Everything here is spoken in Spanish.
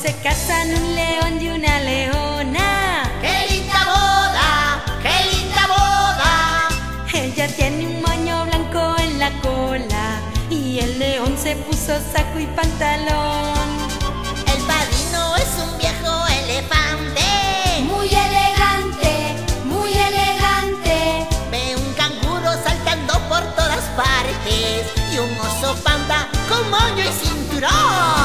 se casan un león y una leona. ¡Qué linda boda! ¡Qué linda boda! Ella tiene un moño blanco en la cola y el león se puso saco y pantalón. El padrino es un viejo elefante, Muy elegante, muy elegante. ve un canguro saltando por todas partes y un oso panda con moño y cinturón.